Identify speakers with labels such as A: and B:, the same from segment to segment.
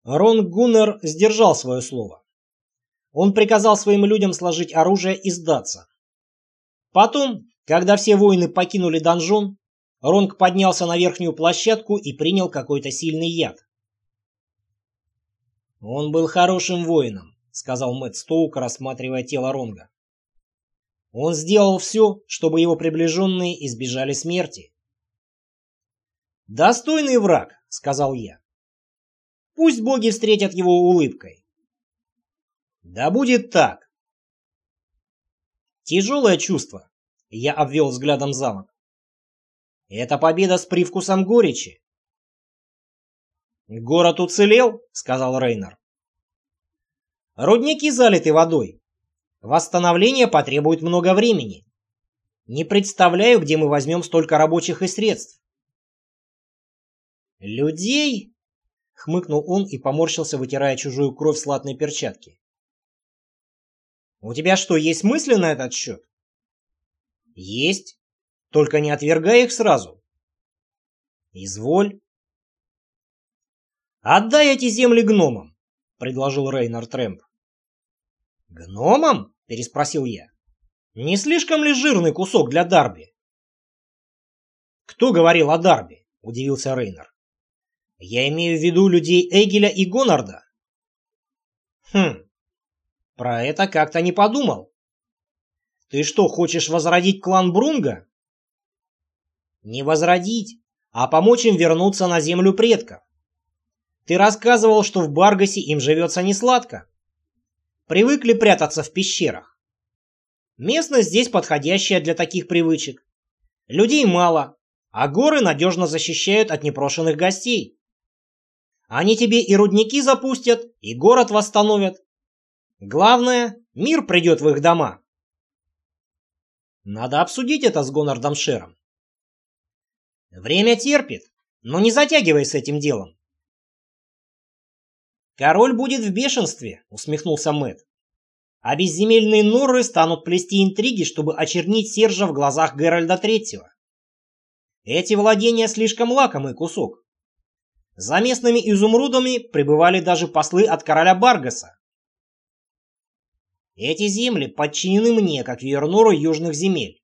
A: Ронг Гуннер сдержал свое слово. Он приказал своим людям сложить оружие и сдаться. Потом, когда все воины покинули донжон, Ронг поднялся на верхнюю площадку и принял какой-то сильный яд. «Он был хорошим воином», — сказал Мэтт Стоук, рассматривая тело Ронга. «Он сделал все, чтобы его приближенные избежали смерти». «Достойный враг», — сказал я. «Пусть боги встретят его улыбкой». «Да будет так». «Тяжелое чувство», — я обвел взглядом замок. «Это победа с привкусом горечи». «Город уцелел», — сказал Рейнар. «Рудники залиты водой. Восстановление потребует много времени. Не представляю, где мы возьмем столько рабочих и средств». «Людей?» — хмыкнул он и поморщился, вытирая чужую кровь с латной перчатки. «У тебя что, есть мысли на этот счет?» «Есть. Только не отвергай их сразу». «Изволь». «Отдай эти земли гномам», — предложил Рейнар Трэмп. «Гномам?» — переспросил я. «Не слишком ли жирный кусок для Дарби?» «Кто говорил о Дарби?» — удивился Рейнар. «Я имею в виду людей Эгеля и Гонарда». «Хм, про это как-то не подумал. Ты что, хочешь возродить клан Брунга?» «Не возродить, а помочь им вернуться на землю предков. Ты рассказывал, что в Баргасе им живется несладко. Привыкли прятаться в пещерах. Местность здесь подходящая для таких привычек. Людей мало, а горы надежно защищают от непрошенных гостей. Они тебе и рудники запустят, и город восстановят. Главное, мир придет в их дома». «Надо обсудить это с Гонардом Шером». «Время терпит, но не затягивай с этим делом». «Король будет в бешенстве», — усмехнулся Мэтт. «А безземельные норры станут плести интриги, чтобы очернить Сержа в глазах Геральда Третьего. Эти владения слишком лакомый кусок. За местными изумрудами прибывали даже послы от короля Баргаса. Эти земли подчинены мне, как Вернору южных земель».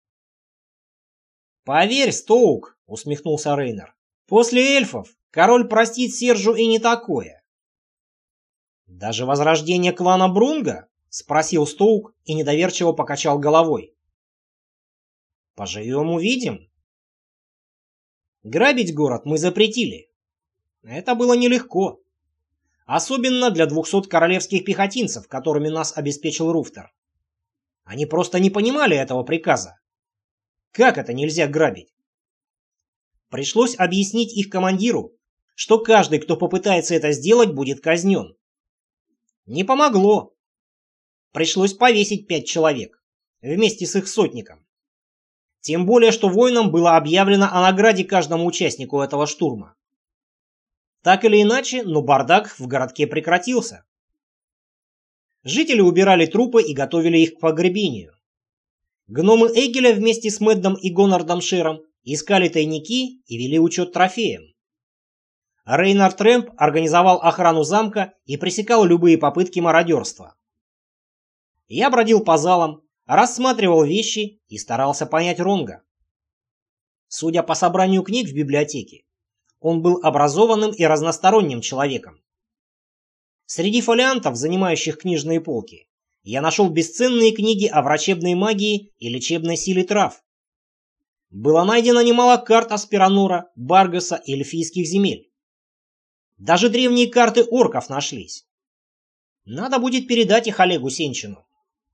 A: «Поверь, Стоук», — усмехнулся Рейнар, — «после эльфов король простит Сержу и не такое». «Даже возрождение клана Брунга?» — спросил Стоук и недоверчиво покачал головой. «Поживем, увидим». Грабить город мы запретили. Это было нелегко. Особенно для 200 королевских пехотинцев, которыми нас обеспечил Руфтер. Они просто не понимали этого приказа. Как это нельзя грабить? Пришлось объяснить их командиру, что каждый, кто попытается это сделать, будет казнен. Не помогло. Пришлось повесить 5 человек, вместе с их сотником. Тем более, что воинам было объявлено о награде каждому участнику этого штурма. Так или иначе, но бардак в городке прекратился. Жители убирали трупы и готовили их к погребению. Гномы Эгеля вместе с Мэддом и Гонардом Шером искали тайники и вели учет трофеям. Рейнар Трэмп организовал охрану замка и пресекал любые попытки мародерства. Я бродил по залам, рассматривал вещи и старался понять Ронга. Судя по собранию книг в библиотеке, он был образованным и разносторонним человеком. Среди фолиантов, занимающих книжные полки, я нашел бесценные книги о врачебной магии и лечебной силе трав. Было найдено немало карт Аспиранора, Баргаса и эльфийских земель. Даже древние карты орков нашлись. Надо будет передать их Олегу Сенчину.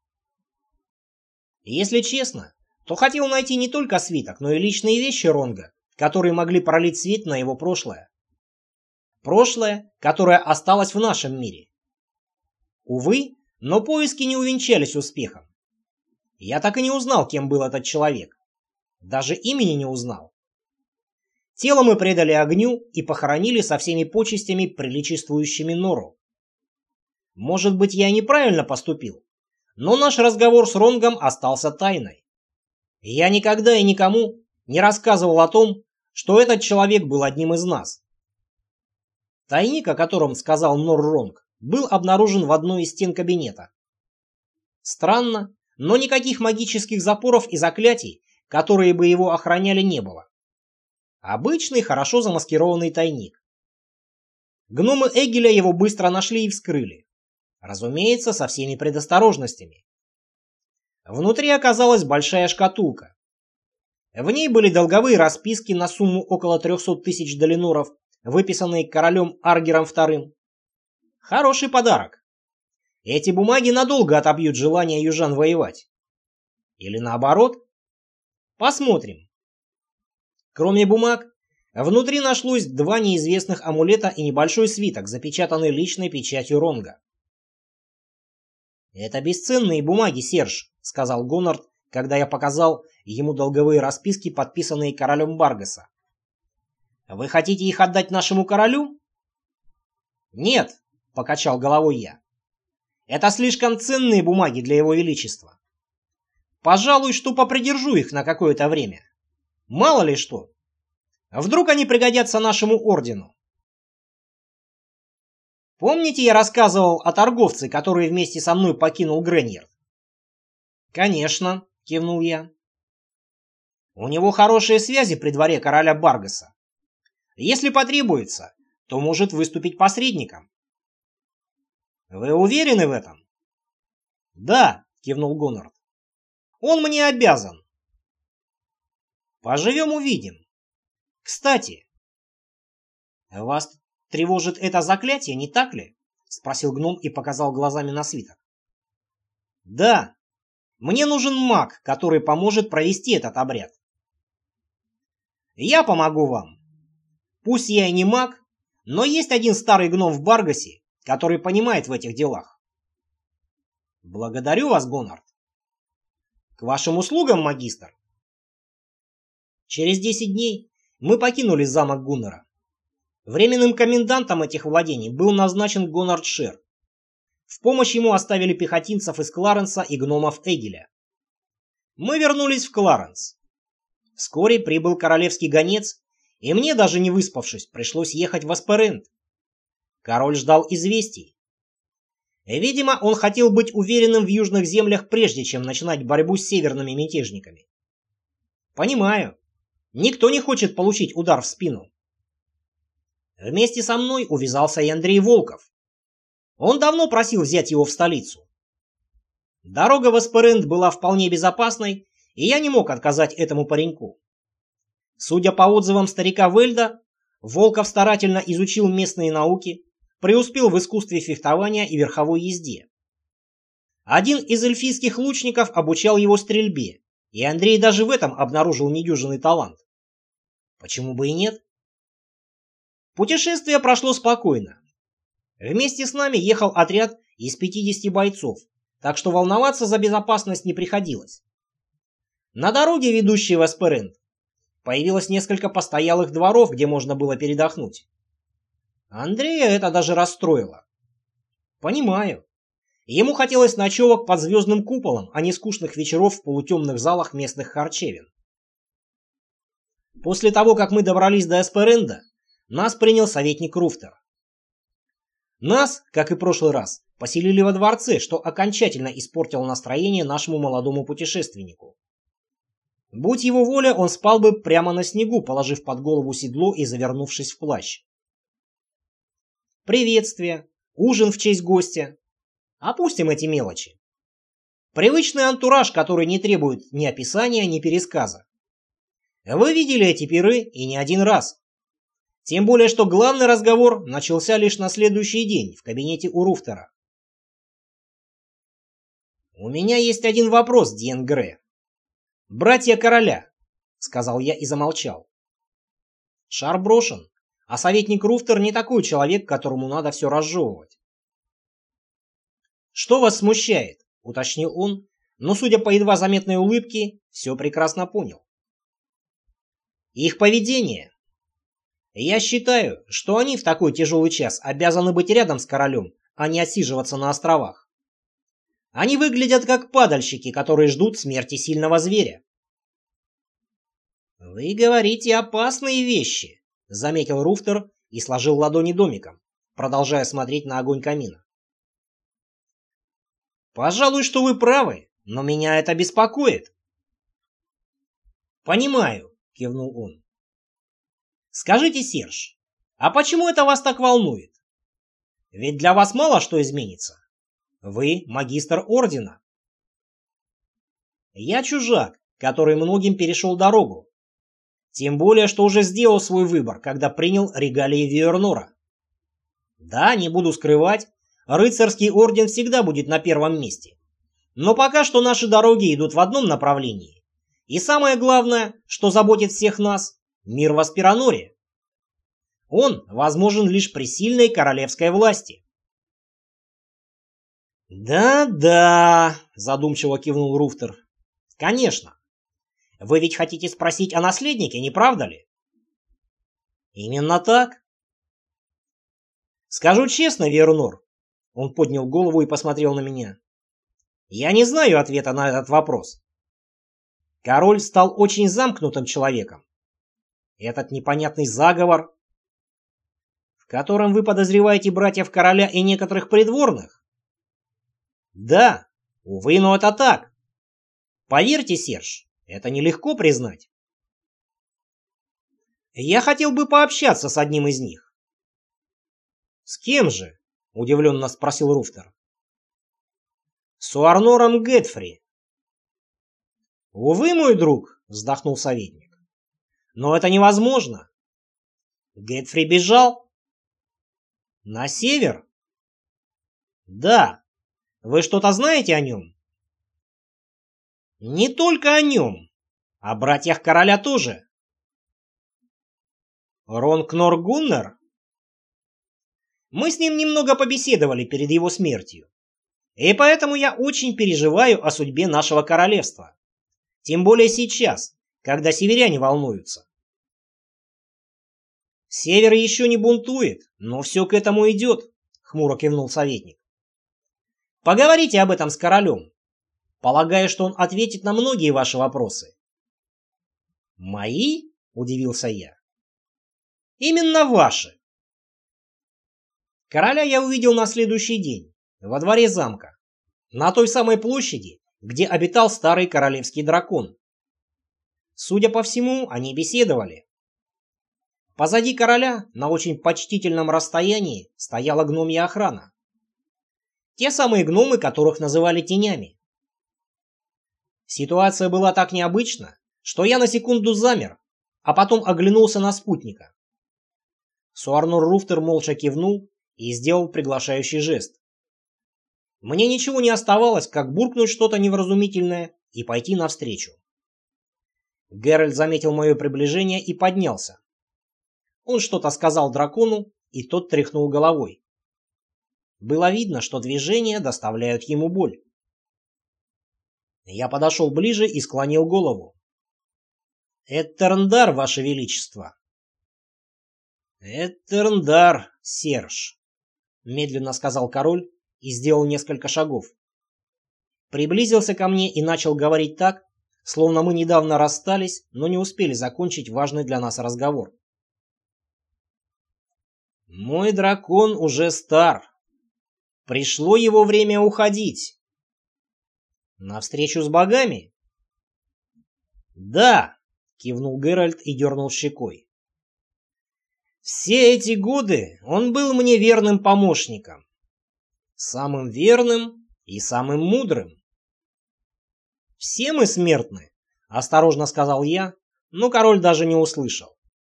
A: Если честно, то хотел найти не только свиток, но и личные вещи Ронга, которые могли пролить свет на его прошлое. Прошлое, которое осталось в нашем мире. Увы, но поиски не увенчались успехом. Я так и не узнал, кем был этот человек. Даже имени не узнал. Тело мы предали огню и похоронили со всеми почестями, приличествующими Нору. Может быть, я неправильно поступил, но наш разговор с Ронгом остался тайной. Я никогда и никому не рассказывал о том, что этот человек был одним из нас. Тайник, о котором сказал Норронг, был обнаружен в одной из стен кабинета. Странно, но никаких магических запоров и заклятий, которые бы его охраняли, не было. Обычный, хорошо замаскированный тайник. Гномы Эгеля его быстро нашли и вскрыли. Разумеется, со всеми предосторожностями. Внутри оказалась большая шкатулка. В ней были долговые расписки на сумму около 300 тысяч долиноров, выписанные королем Аргером II. Хороший подарок. Эти бумаги надолго отобьют желание южан воевать. Или наоборот? Посмотрим. Кроме бумаг, внутри нашлось 2 неизвестных амулета и небольшой свиток, запечатанный личной печатью Ронга. «Это бесценные бумаги, Серж», — сказал Гоннард, когда я показал ему долговые расписки, подписанные королем Баргаса. «Вы хотите их отдать нашему королю?» «Нет», — покачал головой я. «Это слишком ценные бумаги для его величества. Пожалуй, что попридержу их на какое-то время. Мало ли что. Вдруг они пригодятся нашему ордену. Помните, я рассказывал о торговце, который вместе со мной покинул Греньерд?» «Конечно», — кивнул я. «У него хорошие связи при дворе короля Баргаса. Если потребуется, то может выступить посредником». «Вы уверены в этом?» «Да», — кивнул Гоннард. «Он мне обязан». «Поживем, увидим. Кстати, вас тревожит это заклятие, не так ли?» — спросил гном и показал глазами на свиток. «Да. Мне нужен маг, который поможет провести этот обряд». «Я помогу вам. Пусть я и не маг, но есть один старый гном в Баргасе, который понимает в этих делах». «Благодарю вас, Гоннард». «К вашим услугам, магистр». Через 10 дней мы покинули замок Гуннера. Временным комендантом этих владений был назначен Гоннард Шер. В помощь ему оставили пехотинцев из Кларенса и гномов Эгеля. Мы вернулись в Кларенс. Вскоре прибыл королевский гонец, и мне, даже не выспавшись, пришлось ехать в Асперент. Король ждал известий. Видимо, он хотел быть уверенным в южных землях, прежде чем начинать борьбу с северными мятежниками. Понимаю. Никто не хочет получить удар в спину. Вместе со мной увязался и Андрей Волков. Он давно просил взять его в столицу. Дорога в Асперент была вполне безопасной, и я не мог отказать этому пареньку. Судя по отзывам старика Вельда, Волков старательно изучил местные науки, преуспел в искусстве фехтования и верховой езде. Один из эльфийских лучников обучал его стрельбе, и Андрей даже в этом обнаружил недюжинный талант. Почему бы и нет? Путешествие прошло спокойно. Вместе с нами ехал отряд из 50 бойцов, так что волноваться за безопасность не приходилось. На дороге, ведущей в Асперент, появилось несколько постоялых дворов, где можно было передохнуть. Андрея это даже расстроило. Понимаю. Ему хотелось ночевок под звездным куполом, а не скучных вечеров в полутемных залах местных харчевин. После того, как мы добрались до Асперенда, нас принял советник Руфтер. Нас, как и в прошлый раз, поселили во дворце, что окончательно испортило настроение нашему молодому путешественнику. Будь его воля, он спал бы прямо на снегу, положив под голову седло и завернувшись в плащ. Приветствие, ужин в честь гостя. Опустим эти мелочи. Привычный антураж, который не требует ни описания, ни пересказа. Вы видели эти пиры и не один раз. Тем более, что главный разговор начался лишь на следующий день в кабинете у Руфтера. «У меня есть один вопрос, Диен Гре. Братья короля», — сказал я и замолчал. Шар брошен, а советник Руфтер не такой человек, которому надо все разжевывать. «Что вас смущает?» — уточнил он, но, судя по едва заметной улыбке, все прекрасно понял. «Их поведение. Я считаю, что они в такой тяжелый час обязаны быть рядом с королем, а не отсиживаться на островах. Они выглядят как падальщики, которые ждут смерти сильного зверя». «Вы говорите опасные вещи», — заметил Руфтер и сложил ладони домиком, продолжая смотреть на огонь камина. «Пожалуй, что вы правы, но меня это беспокоит». «Понимаю», — кивнул он. «Скажите, Серж, а почему это вас так волнует? Ведь для вас мало что изменится. Вы магистр ордена». «Я чужак, который многим перешел дорогу. Тем более, что уже сделал свой выбор, когда принял регалии Виернора. Да, не буду скрывать, рыцарский орден всегда будет на первом месте. Но пока что наши дороги идут в одном направлении. И самое главное, что заботит всех нас – мир в Аспираноре. Он возможен лишь при сильной королевской власти». «Да-да», – задумчиво кивнул Руфтер. «Конечно. Вы ведь хотите спросить о наследнике, не правда ли?» «Именно так». «Скажу честно, Виернор», — он поднял голову и посмотрел на меня, — «я не знаю ответа на этот вопрос. Король стал очень замкнутым человеком. Этот непонятный заговор, в котором вы подозреваете братьев короля и некоторых придворных? Да, увы, но это так. Поверьте, Серж, это нелегко признать. Я хотел бы пообщаться с одним из них». «С кем же?» — удивленно спросил Руфтер. «С Уарнором Гэтфри». «Увы, мой друг», — вздохнул советник, — «но это невозможно. Гэтфри бежал». «На север?» «Да. Вы что-то знаете о нем?» «Не только о нем, о братьях короля тоже». «Ронкнор Гуннер?» «Мы с ним немного побеседовали перед его смертью, и поэтому я очень переживаю о судьбе нашего королевства. Тем более сейчас, когда северяне волнуются». «Север еще не бунтует, но все к этому идет», — хмуро кивнул советник. «Поговорите об этом с королем. Полагаю, что он ответит на многие ваши вопросы». «Мои?» — удивился я. «Именно ваши». Короля я увидел на следующий день, во дворе замка, на той самой площади, где обитал старый королевский дракон. Судя по всему, они беседовали. Позади короля, на очень почтительном расстоянии, стояла гномья охрана. Те самые гномы, которых называли тенями. Ситуация была так необычна, что я на секунду замер, а потом оглянулся на спутника. Суарнор Руфтер молча кивнул и сделал приглашающий жест. Мне ничего не оставалось, как буркнуть что-то невразумительное и пойти навстречу. Геральт заметил мое приближение и поднялся. Он что-то сказал дракону, и тот тряхнул головой. Было видно, что движения доставляют ему боль. Я подошел ближе и склонил голову. «Эттерндар, Ваше Величество!» «Эттерндар, Серж!» — медленно сказал король и сделал несколько шагов. Приблизился ко мне и начал говорить так, словно мы недавно расстались, но не успели закончить важный для нас разговор. «Мой дракон уже стар. Пришло его время уходить. На встречу с богами?» «Да», — кивнул Геральт и дернул щекой. «Все эти годы он был мне верным помощником. Самым верным и самым мудрым». «Все мы смертны», — осторожно сказал я, но король даже не услышал.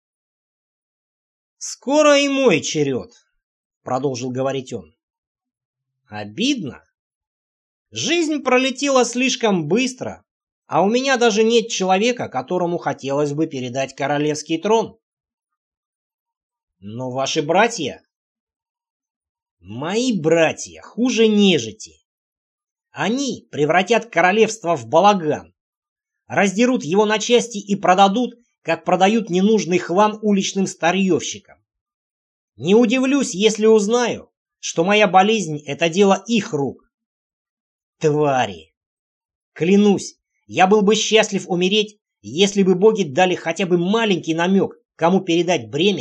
A: «Скоро и мой черед», — продолжил говорить он. «Обидно. Жизнь пролетела слишком быстро, а у меня даже нет человека, которому хотелось бы передать королевский трон. Но ваши братья...» «Мои братья хуже нежити. Они превратят королевство в балаган, раздерут его на части и продадут, как продают ненужный хлам уличным старьевщикам. Не удивлюсь, если узнаю, что моя болезнь — это дело их рук. Твари! Клянусь, я был бы счастлив умереть, если бы боги дали хотя бы маленький намек, кому передать бремя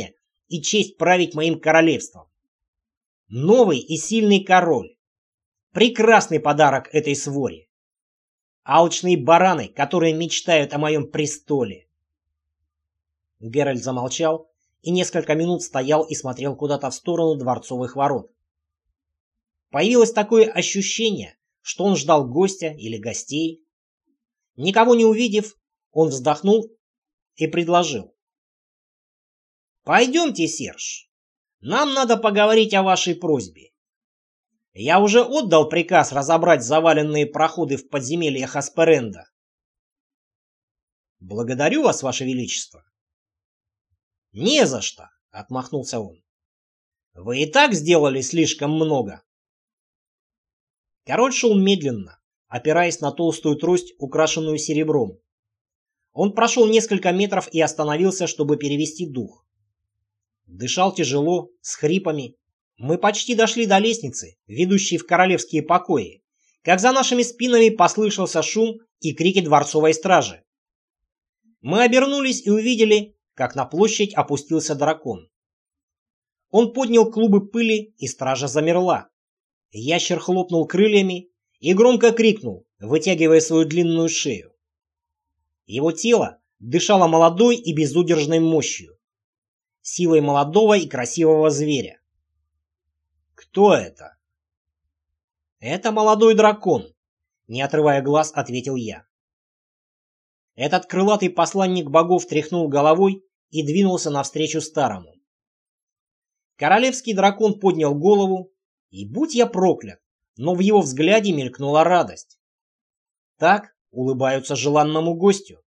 A: и честь править моим королевством. Новый и сильный король. Прекрасный подарок этой своре. Алчные бараны, которые мечтают о моем престоле. Геральт замолчал и несколько минут стоял и смотрел куда-то в сторону дворцовых ворот. Появилось такое ощущение, что он ждал гостя или гостей. Никого не увидев, он вздохнул и предложил. «Пойдемте, Серж. Нам надо поговорить о вашей просьбе. Я уже отдал приказ разобрать заваленные проходы в подземельях Асперенда». «Благодарю вас, ваше величество». «Не за что», — отмахнулся он. «Вы и так сделали слишком много». Король шел медленно, опираясь на толстую трость, украшенную серебром. Он прошел несколько метров и остановился, чтобы перевести дух. Дышал тяжело, с хрипами. Мы почти дошли до лестницы, ведущей в королевские покои, как за нашими спинами послышался шум и крики дворцовой стражи. Мы обернулись и увидели, как на площадь опустился дракон. Он поднял клубы пыли, и стража замерла. Ящер хлопнул крыльями и громко крикнул, вытягивая свою длинную шею. Его тело дышало молодой и безудержной мощью, силой молодого и красивого зверя. «Кто это?» «Это молодой дракон», — не отрывая глаз, ответил я. Этот крылатый посланник богов тряхнул головой и двинулся навстречу старому. Королевский дракон поднял голову, и будь я проклят, но в его взгляде мелькнула радость. Так улыбаются желанному гостю.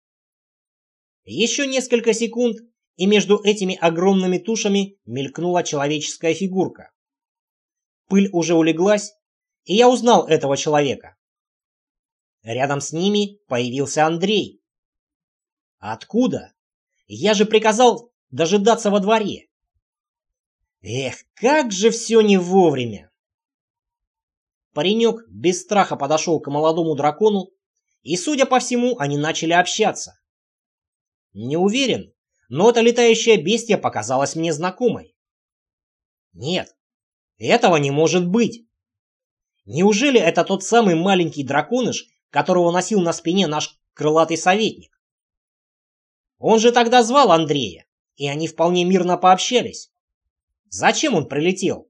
A: Еще несколько секунд, и между этими огромными тушами мелькнула человеческая фигурка. Пыль уже улеглась, и я узнал этого человека. Рядом с ними появился Андрей. Откуда? Я же приказал дожидаться во дворе. Эх, как же все не вовремя. Паренек без страха подошел к молодому дракону, и, судя по всему, они начали общаться. Не уверен, но эта летающая бестия показалась мне знакомой. Нет, этого не может быть. Неужели это тот самый маленький драконыш, которого носил на спине наш крылатый советник? Он же тогда звал Андрея, и они вполне мирно пообщались. Зачем он прилетел?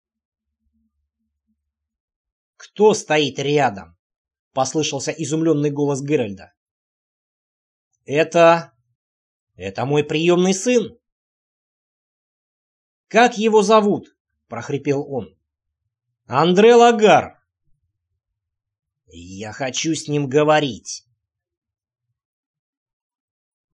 A: «Кто стоит рядом?» — послышался изумленный голос Геральда. «Это мой приемный сын». «Как его зовут?» — прохрипел он. «Андре Лагар». «Я хочу с ним говорить».